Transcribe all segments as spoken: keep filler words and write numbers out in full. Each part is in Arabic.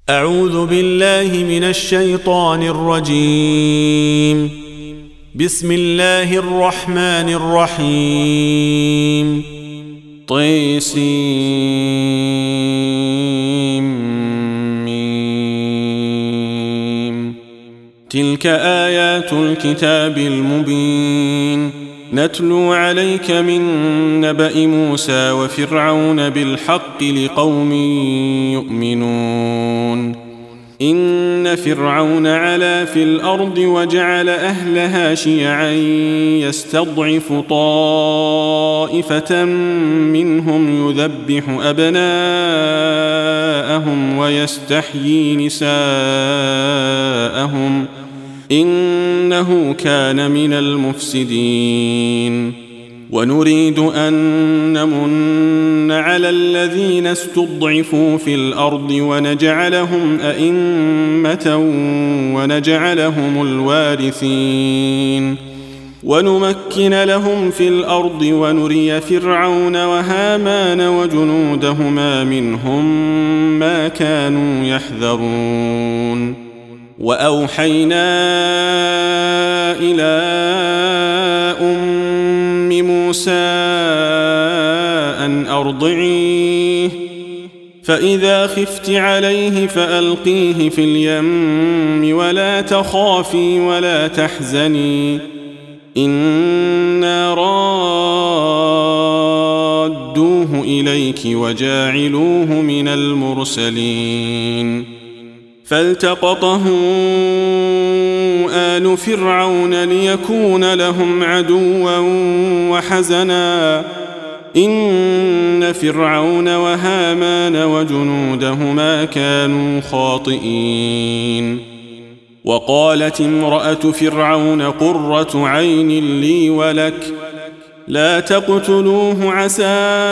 أعوذ بالله من الشيطان الرجيم. بسم الله الرحمن الرحيم. طيسيم. تلك آيات الكتاب المبين نتلو عليك من نبأ موسى وفرعون بالحق لقوم يؤمنون. إن فرعون علا في الأرض وجعل أهلها شيعا يستضعف طائفة منهم يذبح أبناءهم ويستحيي نساءهم إنه كان من المفسدين. ونريد أن نمن على الذين استضعفوا في الأرض ونجعلهم أئمة ونجعلهم الوارثين ونمكن لهم في الأرض ونري فرعون وهامان وجنودهما منهم ما كانوا يحذرون. وأوحينا إلى أم موسى أن أرضعيه فإذا خفت عليه فألقيه في اليم ولا تخافي ولا تحزني إنا رادوه إليك وجاعلوه من المرسلين. فالتقطه آل فرعون ليكون لهم عدوا وحزنا إن فرعون وهامان وجنودهما كانوا خاطئين. وقالت امرأة فرعون قرة عين لي ولك لا تقتلوه عسى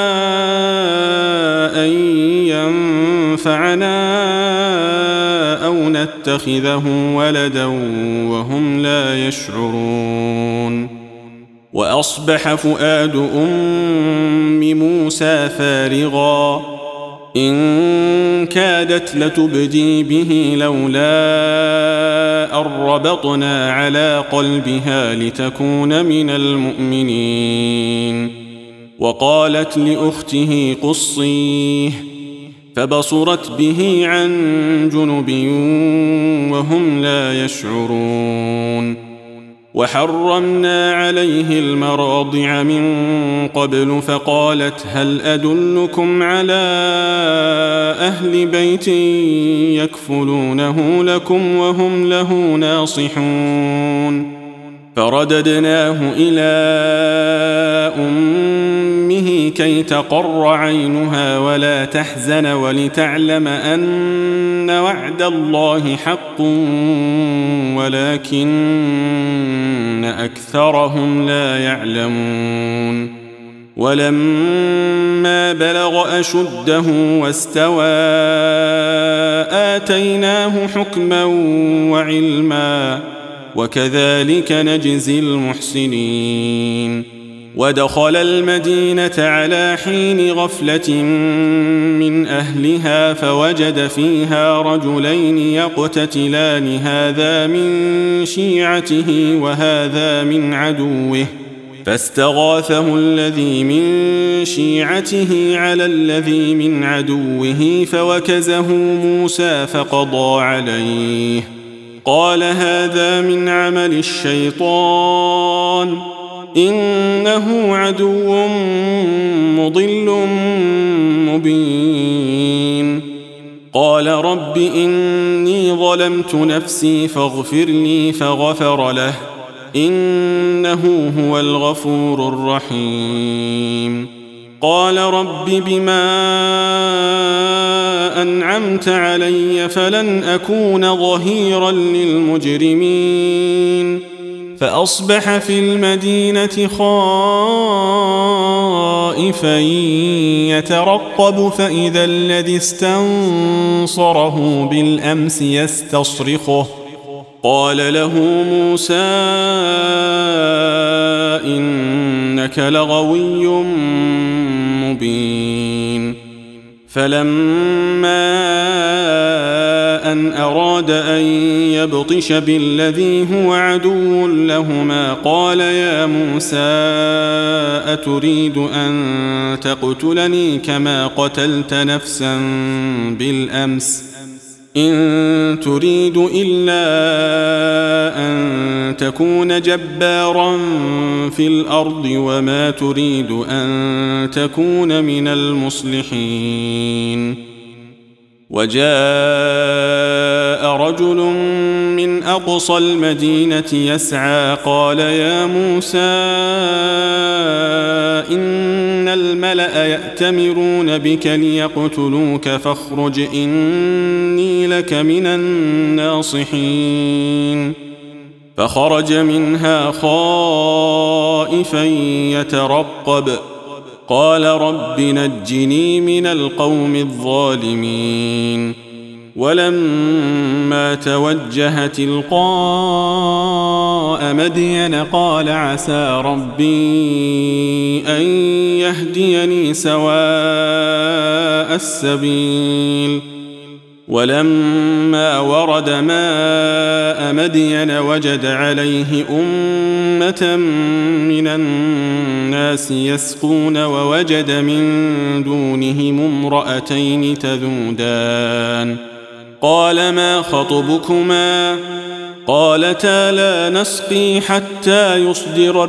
أن ينفعنا أو نتخذه ولدا وهم لا يشعرون. وأصبح فؤاد أم موسى فارغا إن كادت لتبدي به لولا أن ربطنا على قلبها لتكون من المؤمنين. وقالت لأخته قصيه فبصرت به عن جنب وهم لا يشعرون. وحرمنا عليه المراضع من قبل فقالت هل أدلكم على أهل بيت يكفلونه لكم وهم له ناصحون. فرددناه إلى أمه كي تقر عينها ولا تحزن ولتعلم أن وعد الله حق ولكن أكثرهم لا يعلمون. ولما بلغ أشده واستوى آتيناه حكما وعلما وكذلك نجزي المحسنين. ودخل المدينة على حين غفلة من أهلها فوجد فيها رجلين يقتتلان هذا من شيعته وهذا من عدوه فاستغاثه الذي من شيعته على الذي من عدوه فوكزه موسى فقضى عليه. قال هذا من عمل الشيطان إنه عدو مضل مبين. قال رب إني ظلمت نفسي فاغفر لي فغفر له إنه هو الغفور الرحيم. قال رب بما أنعمت علي فلن أكون ظهيرا للمجرمين. فأصبح في المدينة خائفا يترقب فإذا الذي استنصره بالأمس يستصرخه قال له موسى إنك لغوي مبين. فلما أن أراد أن يبطش بالذي هو عدو لهما قال يا موسى أتريد أن تقتلني كما قتلت نفسا بالأمس إن تريد إلا أن تكون جبارا في الأرض وما تريد أن تكون من المصلحين. وجاء رجل من أقصى المدينة يسعى قال يا موسى إن الملأ يأتمرون بك ليقتلوك فاخرج إني لك من الناصحين. فخرج منها خائفا يترقب قال رب نجني من القوم الظالمين. ولما توجه تلقاء مدين قال عسى ربي أن يهديني سواء السبيل. ولما ورد ماء مدين وجد عليه أمة من الناس يسقون ووجد من دونهم امرأتين تذودان قال ما خطبكما قالتا لا نسقي حتى يصدر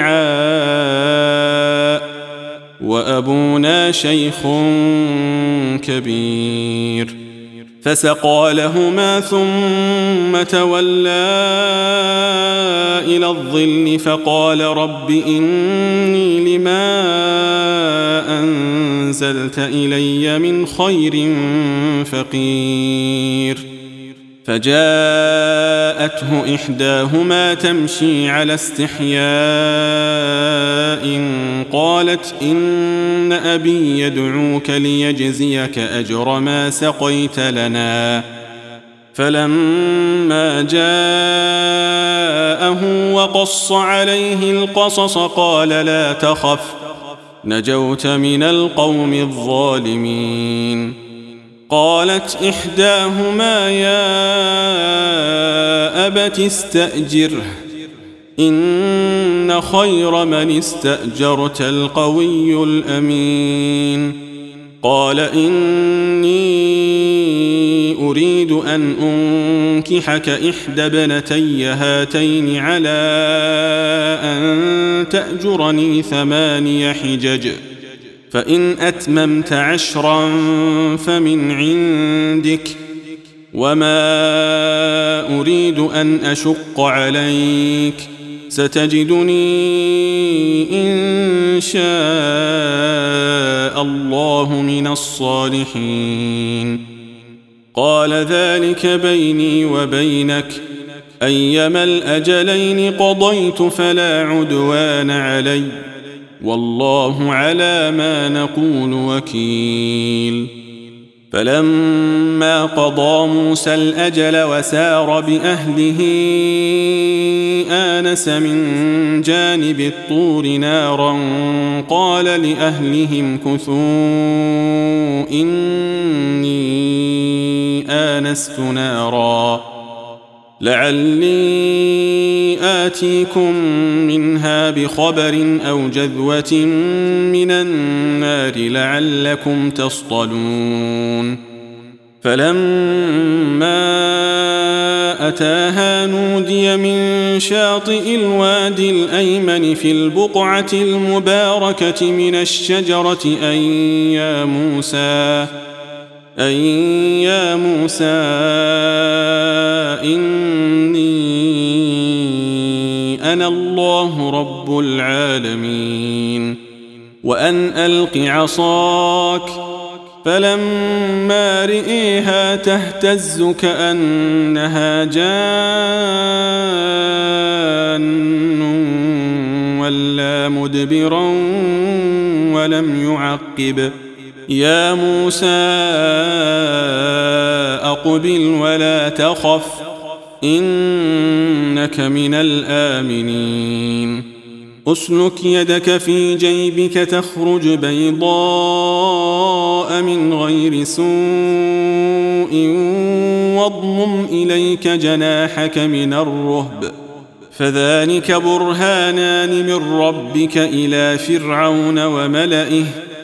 الرعاء وأبونا شيخ كبير. فسقى لهما ثم تولى إلى الظل فقال رب إني لما أنزلت إلي من خير فقير. فجاءته إحداهما تمشي على استحياء قالت إن أبي يدعوك ليجزيك أجر ما سقيت لنا. فلما جاءه وقص عليه القصص قال لا تخف نجوت من القوم الظالمين. قالت إحداهما يا أبت استأجره إن خير من استأجرت القوي الأمين. قال إني أريد أن أنكحك إحدى ابنتي هاتين على أن تأجرني ثماني حجج فإن أتممت عشرا فمن عندك وما أريد أن أشق عليك ستجدني إن شاء الله من الصالحين. قال ذلك بيني وبينك أيما الأجلين قضيت فلا عدوان علي والله على ما نقول وكيل. فلما قضى موسى الأجل وسار بأهله آنس من جانب الطور نارا قال لأهلهم كثوا إني آنست نارا لعلي آتيكم منها بخبر أو جذوة من النار لعلكم تصطلون. فلما أتاها نودي من شاطئ الوادي الأيمن في البقعة المباركة من الشجرة أن يا موسى أن يا موسى إني أنا الله رب العالمين وأن ألق عصاك. فلما رئيها تهتز كأنها جان ولا مدبرا ولم يعقب. يا موسى أقبل ولا تخف إنك من الآمنين. أسلك يدك في جيبك تخرج بيضاء من غير سوء سوء واضمم إليك جناحك من الرهب فذلك برهانان من ربك إلى فرعون وملئه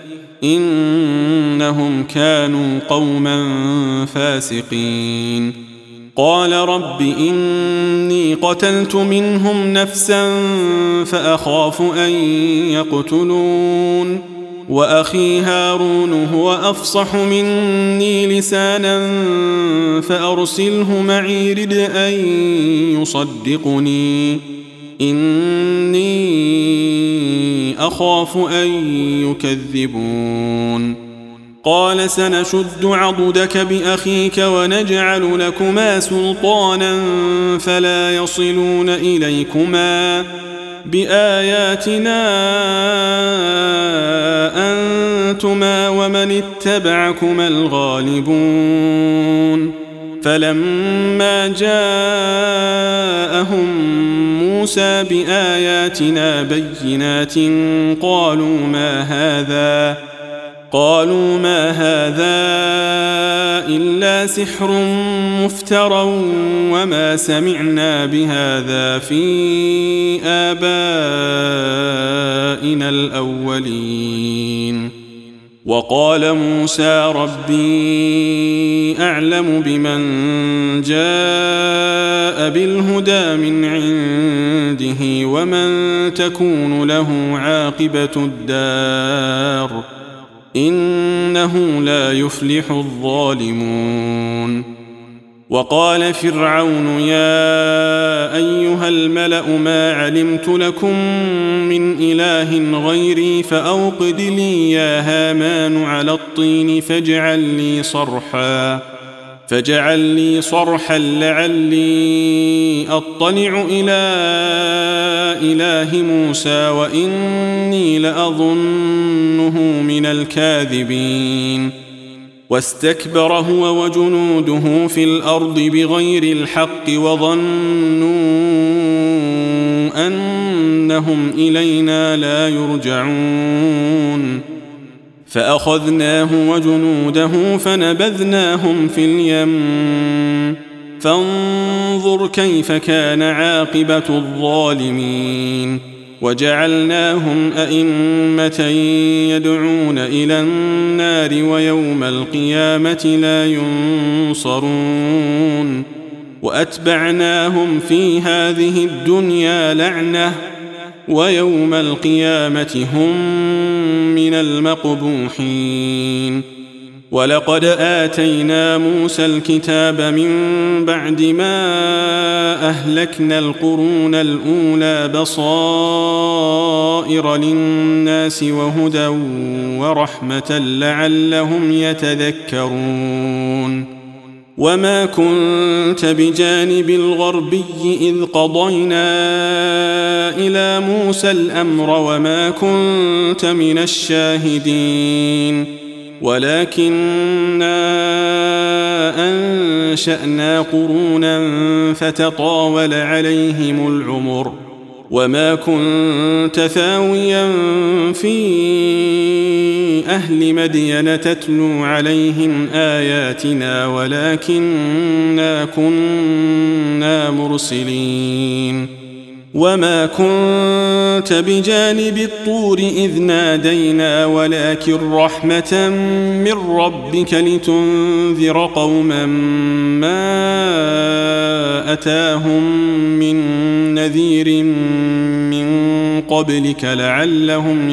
إنهم كانوا قوما فاسقين قال رب إني قتلت منهم نفسا فأخاف أن يقتلون وأخي هارون هو أفصح مني لسانا فأرسله معي رد أن يصدقني إني أخاف أن يكذبون قال سنشد عضدك بأخيك ونجعل لكما سلطانا فلا يصلون إليكما بآياتنا أنتما ومن اتبعكما الغالبون فلما جاءهم موسى بآياتنا بينات قالوا ما هذا قالوا ما هذا إلا سحر مفترى وما سمعنا بهذا في آبائنا الأولين وقال موسى ربي أعلم بمن جاء بالهدى من عنده ومن تكون له عاقبة الدار إنه لا يفلح الظالمون وقال فرعون يا أيها الملأ ما علمت لكم من إله غيري فأوقد لي يا هامان على الطين فاجعل لي صرحا فاجعل لي صرحا لعلي أطلع إلى إله موسى وإني لأظنه من الكاذبين واستكبر هو وجنوده في الأرض بغير الحق وظنوا أنهم إلينا لا يرجعون فأخذناه وجنوده فنبذناهم في اليم فانظر كيف كان عاقبة الظالمين وجعلناهم أئمة يدعون إلى النار ويوم القيامة لا ينصرون وأتبعناهم في هذه الدنيا لعنة ويوم القيامة هم من المقبوحين ولقد آتينا موسى الكتاب من بعد ما أهلكنا القرون الأولى بصائر للناس وهدى ورحمة لعلهم يتذكرون وما كنت بجانب الغربي إذ قضينا إلى موسى الأمر وما كنت من الشاهدين ولكننا أنشأنا قرونا فتطاول عليهم العمر وما كنت ثاويا في أهل مدين تتلو عليهم آياتنا ولكننا كنا مرسلين وما كنت بجانب الطور إذ نادينا ولكن رحمة من ربك لتنذر قوما ما أتاهم من نذير من قبلك لعلهم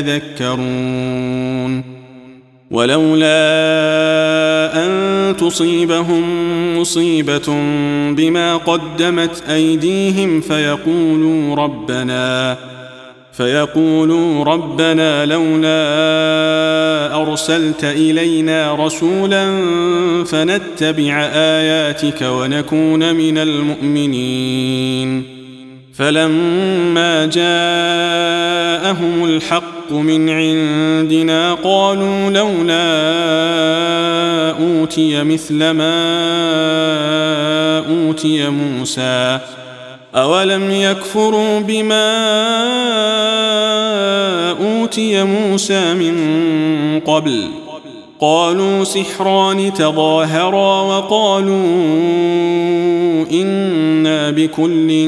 يتذكرون ولولا أن تصيبهم مصيبة بما قدمت أيديهم فيقولوا ربنا فيقولوا ربنا لولا أرسلت إلينا رسولا فنتبع آياتك ونكون من المؤمنين فلما جاءهم الحق من عندنا قالوا لولا أوتي مثل ما أوتي موسى أولم يكفروا بما أوتي موسى من قبل قالوا سحران تظاهرا وقالوا إنا بكل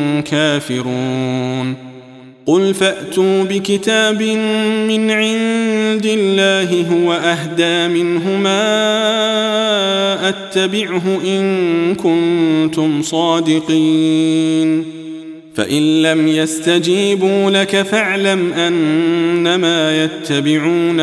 كافرون قل فأتوا بكتاب من عند الله هو أهدى منهما أتبعه إن كنتم صادقين فإن لم يستجيبوا لك فاعلم أنما يتبعون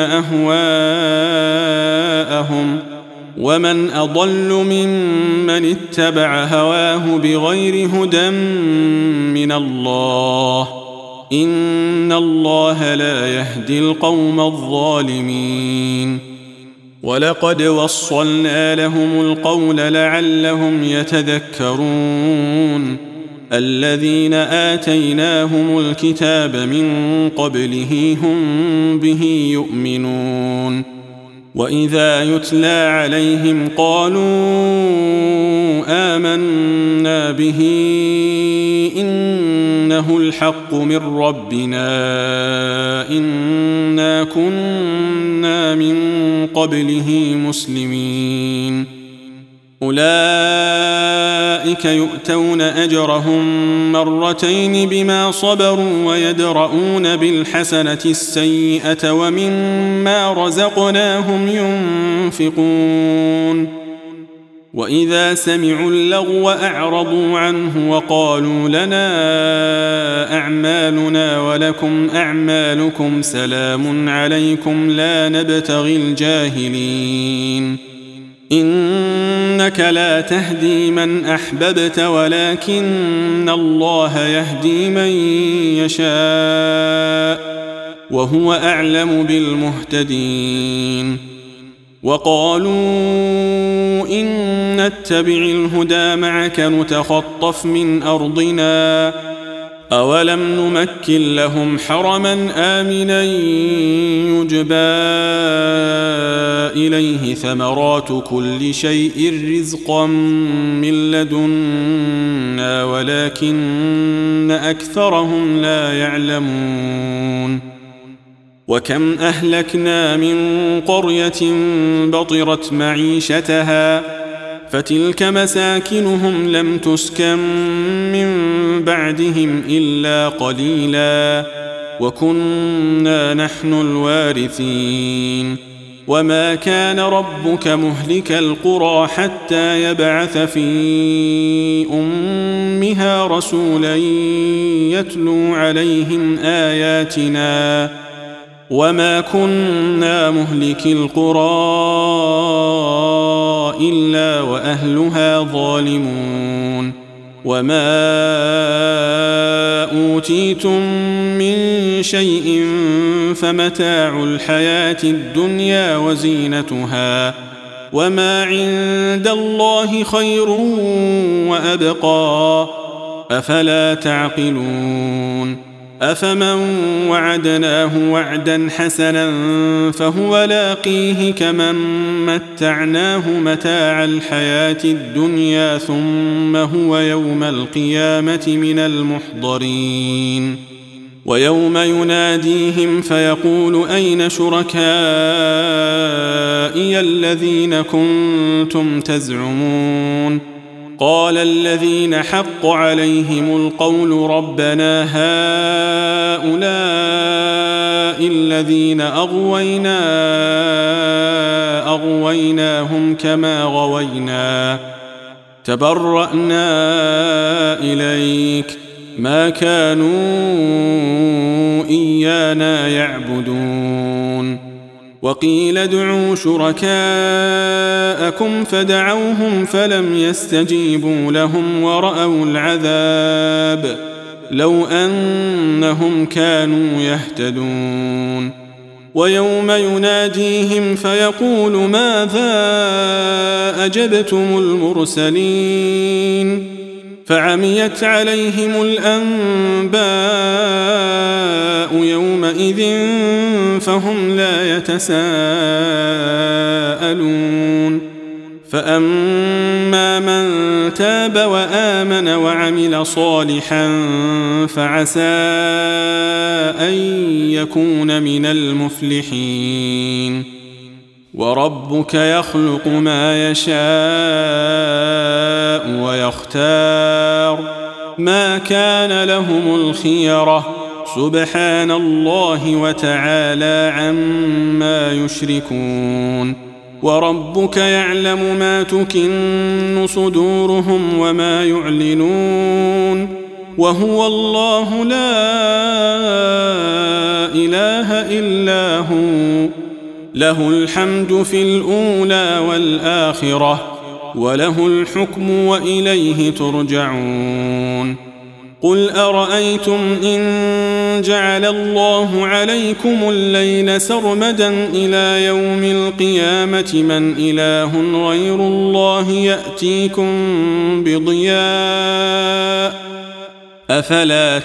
أهواءهم ومن أضل ممن اتبع هواه بغير هدى من الله إن الله لا يهدي القوم الظالمين ولقد وصلنا لهم القول لعلهم يتذكرون الذين آتيناهم الكتاب من قبله هم به يؤمنون وإذا يتلى عليهم قالوا آمنا به إنه الحق من ربنا إنا كنا من قبله مسلمين أولئك يؤتون أجرهم مرتين بما صبروا ويدرؤون بالحسنة السيئة ومما رزقناهم ينفقون وإذا سمعوا اللغو أعرضوا عنه وقالوا لنا أعمالنا ولكم أعمالكم سلام عليكم لا نبتغي الجاهلين إنك لا تهدي من أحببت ولكن الله يهدي من يشاء وهو أعلم بالمهتدين وقالوا إن نتبع الهدى معك نتخطف من أرضنا أولم نمكن لهم حرما آمنا يجبى إليه ثمرات كل شيء رزقا من لدنا ولكن أكثرهم لا يعلمون وكم أهلكنا من قرية بطرت معيشتها فتلك مساكنهم لم تسكن من بعدهم إلا قليلا وكنا نحن الوارثين وما كان ربك مهلك القرى حتى يبعث في أمها رسولا يتلو عليهم آياتنا وما كنا مهلك القرى إلا وأهلها ظالمون وما أوتيتم من شيء فمتاع الحياة الدنيا وزينتها وما عند الله خير وأبقى أفلا تعقلون أفمن وعدناه وعدا حسنا فهو لاقيه كمن متعناه متاع الحياة الدنيا ثم هو يوم القيامة من المحضرين ويوم يناديهم فيقول أين شركائي الذين كنتم تزعمون قال الذين حق عليهم القول ربنا هؤلاء الذين أغوينا أغويناهم كما غوينا تبرأنا إليك ما كانوا إيانا يعبدون وقيل ادعوا شركاءكم فدعوهم فلم يستجيبوا لهم ورأوا العذاب لو أنهم كانوا يهتدون ويوم يناديهم فيقول ماذا أجبتم المرسلين فعميت عليهم الأنباء يومئذ فهم لا يتساءلون فأما من تاب وآمن وعمل صالحا فعسى أن يكون من المفلحين وربك يخلق ما يشاء ويختار ما كان لهم الخيرة سبحان الله وتعالى عما يشركون وربك يعلم ما تكن صدورهم وما يعلنون وهو الله لا إله إلا هو له الحمد في الأولى والآخرة وله الحكم وإليه ترجعون قل أرأيتم إن جعل الله عليكم الليل سرمدا إلى يوم القيامة من إله غير الله يأتيكم بضياء أفلا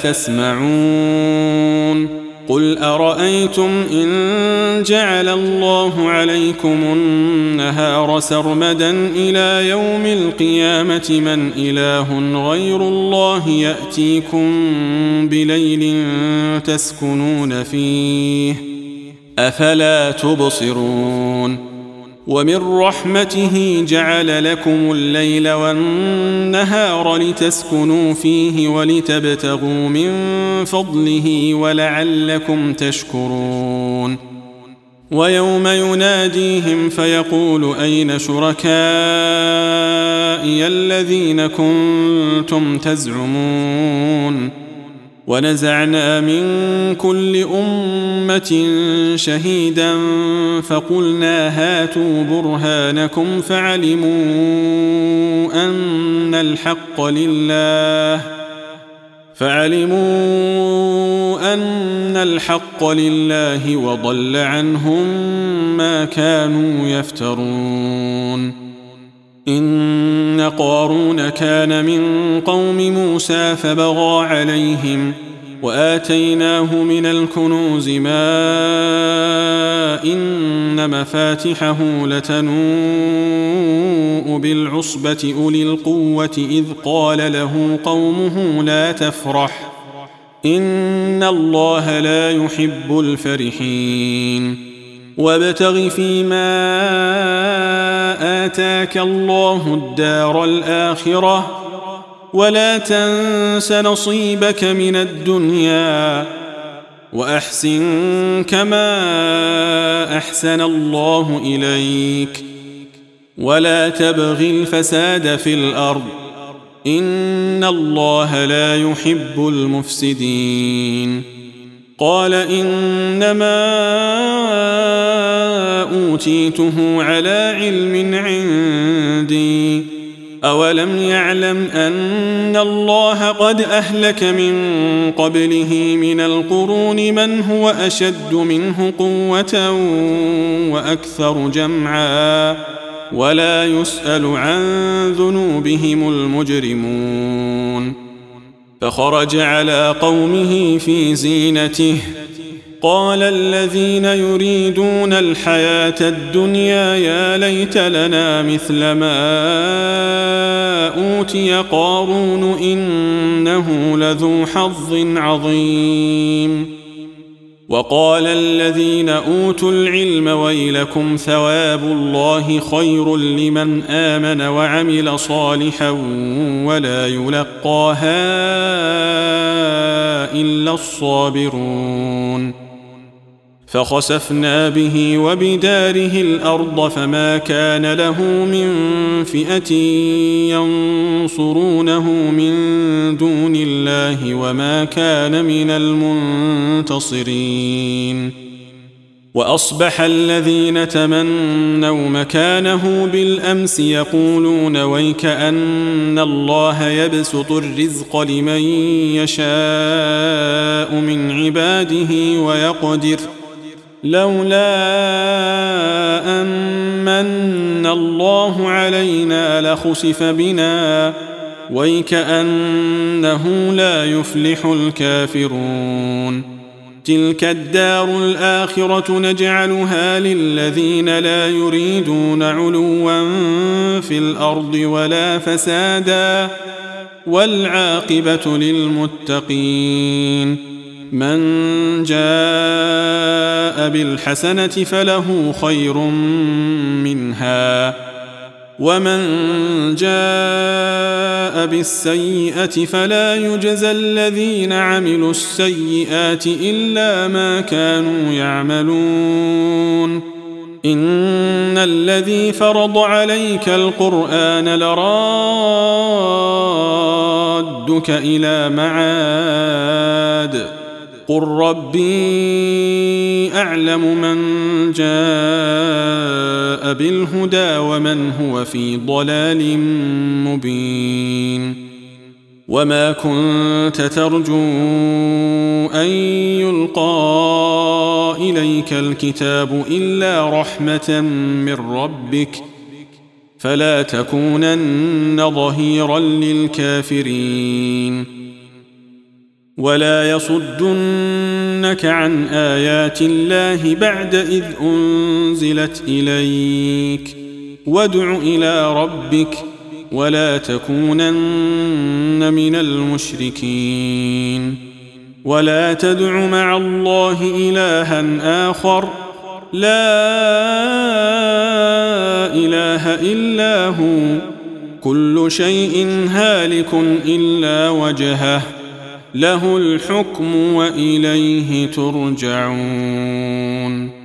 تسمعون قل أرأيتم إن جعل الله عليكم النهار سرمدا إلى يوم القيامة من إله غير الله يأتيكم بليل تسكنون فيه أفلا تبصرون ومن رحمته جعل لكم الليل والنهار لتسكنوا فيه ولتبتغوا من فضله ولعلكم تشكرون ويوم يناديهم فيقول أين شركائي الذين كنتم تزعمون ونزعنا من كل أمة شهيدا فقلنا هاتوا برهانكم فعلموا أن الحق لله فعلموا أن الحق لله وضل عنهم ما كانوا يفترون إن قارون كان من قوم موسى فبغى عليهم وآتيناه من الكنوز ما إن مفاتحه لتنوء بالعصبة أولي القوة إذ قال له قومه لا تفرح إن الله لا يحب الفرحين وابتغ فيما آتاك الله الدار الآخرة ولا تنس نصيبك من الدنيا وأحسن كما أحسن الله إليك ولا تبغ الفساد في الأرض إن الله لا يحب المفسدين قال إنما أوتيته على علم عندي أولم يعلم أن الله قد أهلك من قبله من القرون من هو أشد منه قوة وأكثر جمعا ولا يسأل عن ذنوبهم المجرمون فخرج على قومه في زينته قال الذين يريدون الحياة الدنيا يا ليت لنا مثل ما أوتي قارون إنه لذو حظ عظيم وقال الذين أوتوا العلم ويلكم ثواب الله خير لمن آمن وعمل صالحا ولا يلقاها إلا الصابرون فخسفنا به وبداره الأرض فما كان له من فئة ينصرونه من دون الله وما كان من المنتصرين وأصبح الذين تمنوا مكانه بالأمس يقولون ويك أن الله يبسط الرزق لمن يشاء من عباده ويقدر لولا أن من الله علينا لخسف بنا ويكأنه لا يفلح الكافرون تلك الدار الآخرة نجعلها للذين لا يريدون علوا في الأرض ولا فسادا والعاقبة للمتقين من جاء بالحسنة فله خير منها ومن جاء بالسيئة فلا يجزى الذين عملوا السيئات إلا ما كانوا يعملون إن الذي فرض عليك القرآن لرادك إلى معاد قل ربي أعلم من جاء بالهدى ومن هو في ضلال مبين وما كنت ترجو أن يلقى إليك الكتاب إلا رحمة من ربك فلا تكونن ظهيرا للكافرين ولا يصدنك عن آيات الله بعد إذ أنزلت إليك وادع إلى ربك ولا تكونن من المشركين ولا تدع مع الله إلها آخر لا إله إلا هو كل شيء هالك إلا وجهه له الحكم وإليه ترجعون